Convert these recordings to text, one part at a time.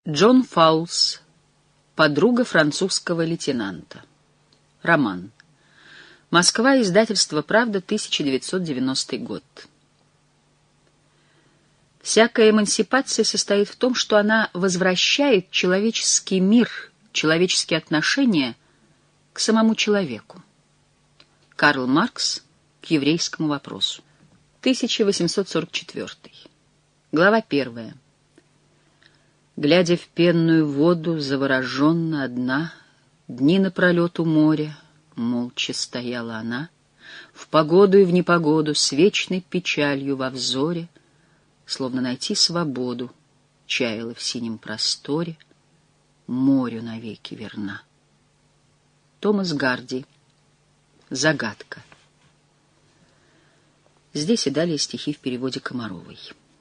Джон Фаулс. Подруга французского лейтенанта. Роман. Москва. Издательство «Правда», 1990 год. Всякая эмансипация состоит в том, что она возвращает человеческий мир, человеческие отношения к самому человеку. Карл Маркс к еврейскому вопросу. 1844. Глава 1. Глядя в пенную воду, завороженно одна, дни напролет у моря, молча стояла она, в погоду и в непогоду, с вечной печалью во взоре, словно найти свободу, чаяла в синем просторе, морю навеки верна. Томас Гарди. Загадка. Здесь и далее стихи в переводе Комаровой.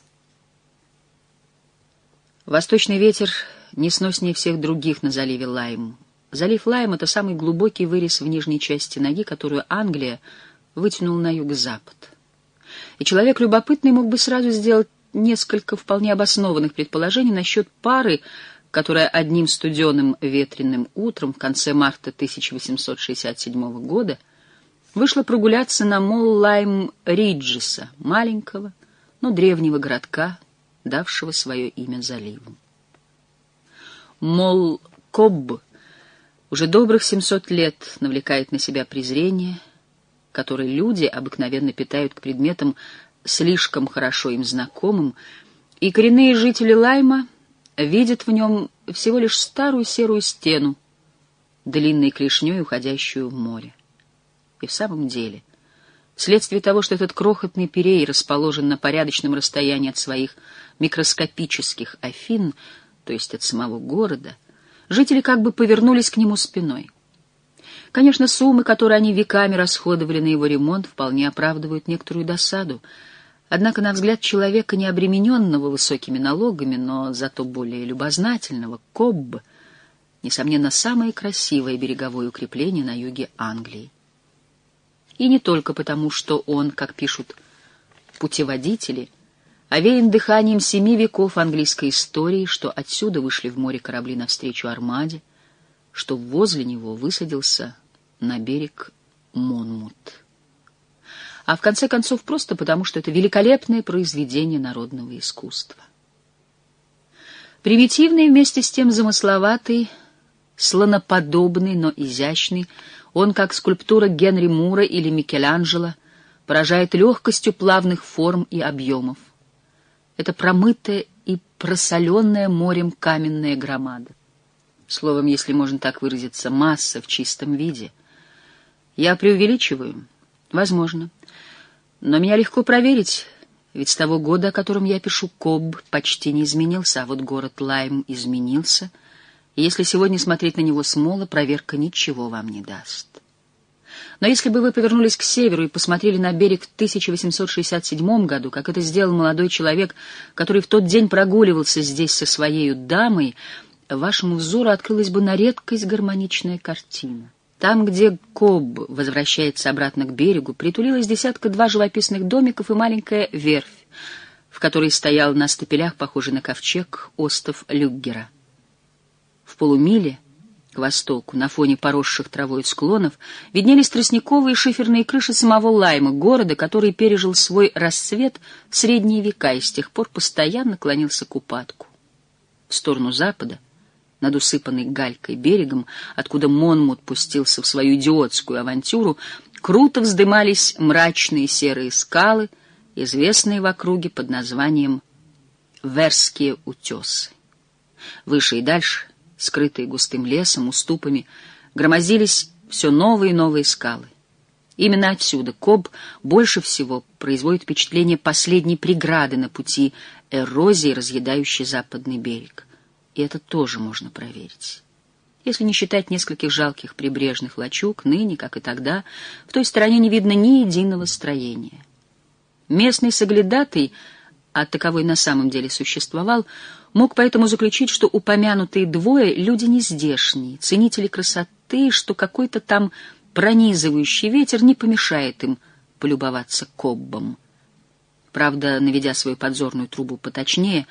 Восточный ветер несноснее всех других на заливе Лайм. Залив Лайм — это самый глубокий вырез в нижней части ноги, которую Англия вытянула на юго-запад. И человек любопытный мог бы сразу сделать несколько вполне обоснованных предположений насчет пары, которая одним студеным ветреным утром в конце марта 1867 года вышла прогуляться на мол Лайм-Риджеса, маленького, но древнего городка, давшего свое имя заливу. Мол Кобб уже добрых 700 лет навлекает на себя презрение, которое люди обыкновенно питают к предметам слишком хорошо им знакомым, и коренные жители Лайма видят в нем всего лишь старую серую стену, длинной клешней, уходящую в море. И в самом деле, вследствие того, что этот крохотный пирей расположен на порядочном расстоянии от своих микроскопических Афин, то есть от самого города, жители как бы повернулись к нему спиной. Конечно, суммы, которые они веками расходовали на его ремонт, вполне оправдывают некоторую досаду. Однако, на взгляд человека, не обремененного высокими налогами, но зато более любознательного, Кобб, несомненно, самое красивое береговое укрепление на юге Англии. И не только потому, что он, как пишут путеводители, овеян дыханием 7 веков английской истории, что отсюда вышли в море корабли навстречу Армаде, что возле него высадился на берег Монмут. А в конце концов просто потому, что это великолепное произведение народного искусства. Примитивный, вместе с тем замысловатый, слоноподобный, но изящный, он, как скульптура Генри Мура или Микеланджело, поражает легкостью плавных форм и объемов. Это промытая и просоленная морем каменная громада. Словом, если можно так выразиться, масса в чистом виде. Я преувеличиваю? Возможно. Но меня легко проверить, ведь с того года, о котором я пишу, Кобб почти не изменился, а вот город Лайм изменился, и если сегодня смотреть на него с мола, проверка ничего вам не даст. Но если бы вы повернулись к северу и посмотрели на берег в 1867 году, как это сделал молодой человек, который в тот день прогуливался здесь со своей дамой, вашему взору открылась бы на редкость гармоничная картина. Там, где Кобб возвращается обратно к берегу, притулилось 10-2 живописных домиков и маленькая верфь, в которой стоял на стапелях, похожий на ковчег, остов Люггера. В полумиле к востоку, на фоне поросших травой склонов, виднелись тростниковые шиферные крыши самого Лайма, города, который пережил свой расцвет в средние века и с тех пор постоянно клонился к упадку. В сторону запада, над усыпанной галькой берегом, откуда Монмут пустился в свою идиотскую авантюру, круто вздымались мрачные серые скалы, известные в округе под названием Верские утесы. Выше и дальше, скрытые густым лесом, уступами, громоздились все новые и новые скалы. Именно отсюда Кобб больше всего производит впечатление последней преграды на пути эрозии, разъедающей западный берег. И это тоже можно проверить. Если не считать нескольких жалких прибрежных лачуг, ныне, как и тогда, в той стороне не видно ни единого строения. Местный соглядатый, а таковой на самом деле существовал, мог поэтому заключить, что упомянутые двое — люди нездешние, ценители красоты, что какой-то там пронизывающий ветер не помешает им полюбоваться Коббом. Правда, наведя свою подзорную трубу поточнее,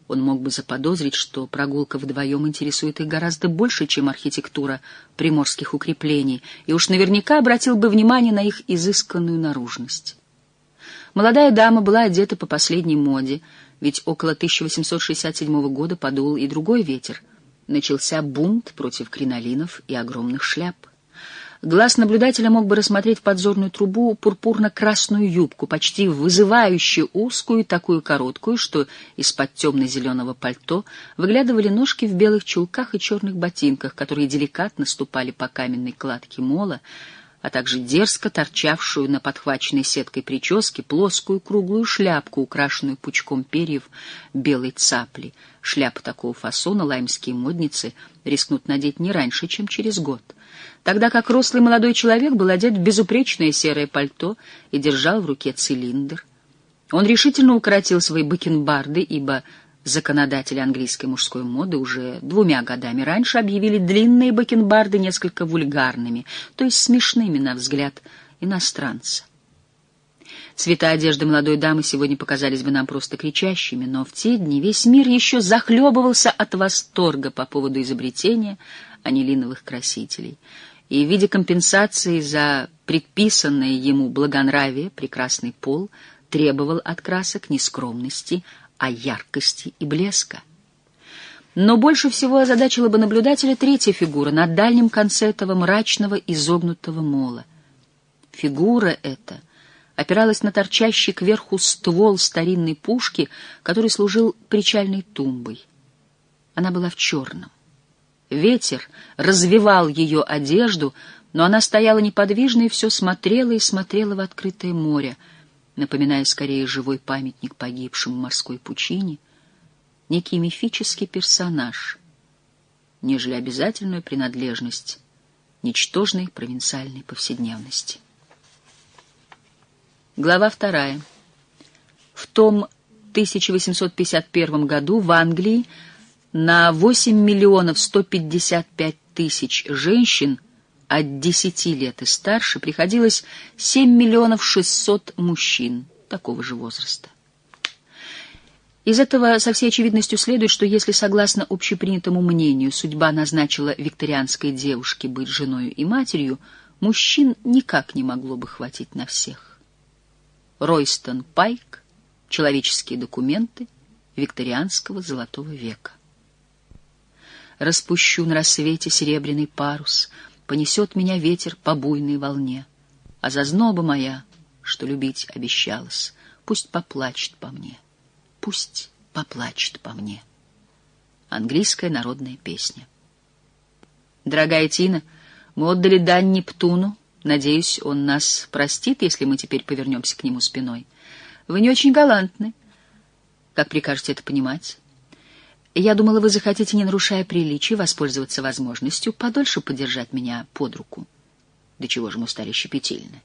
Он мог бы заподозрить, что прогулка вдвоем интересует их гораздо больше, чем архитектура приморских укреплений, и уж наверняка обратил бы внимание на их изысканную наружность. Молодая дама была одета по последней моде, ведь около 1867 года подул и другой ветер. Начался бунт против кринолинов и огромных шляп. Глаз наблюдателя мог бы рассмотреть в подзорную трубу пурпурно-красную юбку, почти вызывающе узкую и такую короткую, что из-под темно-зеленого пальто выглядывали ножки в белых чулках и черных ботинках, которые деликатно ступали по каменной кладке мола, а также дерзко торчавшую на подхваченной сеткой прическе плоскую круглую шляпку, украшенную пучком перьев белой цапли. Шляпы такого фасона лаймские модницы рискнут надеть не раньше, чем через год, тогда как рослый молодой человек был одет в безупречное серое пальто и держал в руке цилиндр. Он решительно укоротил свои бакенбарды, ибо законодатели английской мужской моды уже 2 годами раньше объявили длинные бакенбарды несколько вульгарными, то есть смешными на взгляд иностранца. Цвета одежды молодой дамы сегодня показались бы нам просто кричащими, но в те дни весь мир еще захлебывался от восторга по поводу изобретения анилиновых красителей. И в виде компенсации за предписанное ему благонравие прекрасный пол требовал от красок не скромности, а яркости и блеска. Но больше всего озадачила бы наблюдателя третья фигура на дальнем конце этого мрачного изогнутого мола. Фигура эта опиралась на торчащий кверху ствол старинной пушки, который служил причальной тумбой. Она была в черном. Ветер развевал ее одежду, но она стояла неподвижно и все смотрела и смотрела в открытое море, напоминая скорее живой памятник погибшему в морской пучине, некий мифический персонаж, нежели обязательную принадлежность ничтожной провинциальной повседневности. Глава 2. В том 1851 году в Англии на 8 миллионов 155 тысяч женщин от 10 лет и старше приходилось 7 миллионов 600 мужчин такого же возраста. Из этого со всей очевидностью следует, что если, согласно общепринятому мнению, судьба назначила викторианской девушке быть женою и матерью, мужчин никак не могло бы хватить на всех. Ройстон Пайк. Человеческие документы викторианского золотого века. Распущу на рассвете серебряный парус, понесет меня ветер по буйной волне, а зазноба моя, что любить обещалась, пусть поплачет по мне, пусть поплачет по мне. Английская народная песня. Дорогая Тина, мы отдали дань Нептуну. Надеюсь, он нас простит, если мы теперь повернемся к нему спиной. Вы не очень галантны. Как прикажете это понимать? Я думала, вы захотите, не нарушая приличий, воспользоваться возможностью подольше подержать меня под руку. Да чего же мы стали щепетильны?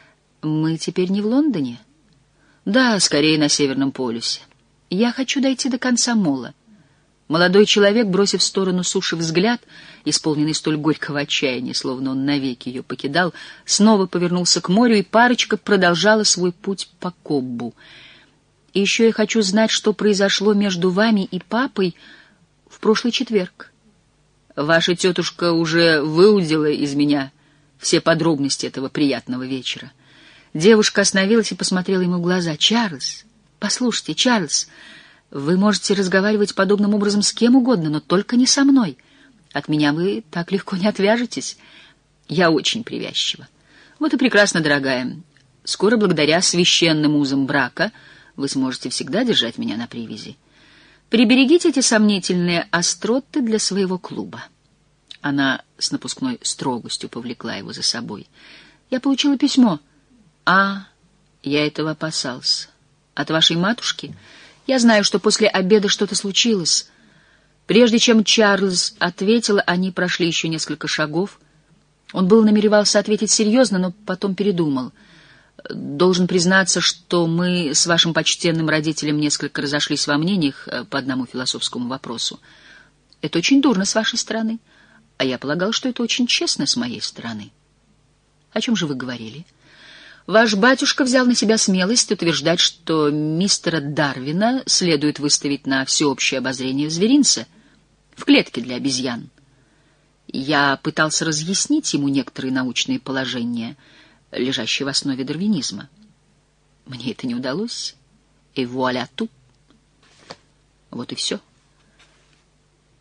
Мы теперь не в Лондоне? Да, скорее на Северном полюсе. Я хочу дойти до конца мола. Молодой человек, бросив в сторону суши взгляд, исполненный столь горького отчаяния, словно он навеки ее покидал, снова повернулся к морю, и парочка продолжала свой путь по Коббу. И еще я хочу знать, что произошло между вами и папой в прошлый четверг. Ваша тетушка уже выудила из меня все подробности этого приятного вечера. Девушка остановилась и посмотрела ему в глаза. «Чарльз, послушайте, Чарльз, вы можете разговаривать подобным образом с кем угодно, но только не со мной. От меня вы так легко не отвяжетесь. Я очень привязчива. Вот и прекрасно, дорогая. Скоро, благодаря священным узам брака, вы сможете всегда держать меня на привязи. Приберегите эти сомнительные остроты для своего клуба». Она с напускной строгостью повлекла его за собой. «Я получила письмо». «А, я этого опасался. От вашей матушки? Я знаю, что после обеда что-то случилось». Прежде чем Чарльз ответил, они прошли еще несколько шагов. Он был намеревался ответить серьезно, но потом передумал. «Должен признаться, что мы с вашим почтенным родителем несколько разошлись во мнениях по одному философскому вопросу. Это очень дурно с вашей стороны, а я полагал, что это очень честно с моей стороны». «О чем же вы говорили?» Ваш батюшка взял на себя смелость утверждать, что мистера Дарвина следует выставить на всеобщее обозрение в зверинце, в клетке для обезьян. Я пытался разъяснить ему некоторые научные положения, лежащие в основе дарвинизма. Мне это не удалось. И вуаля ту. Вот и все.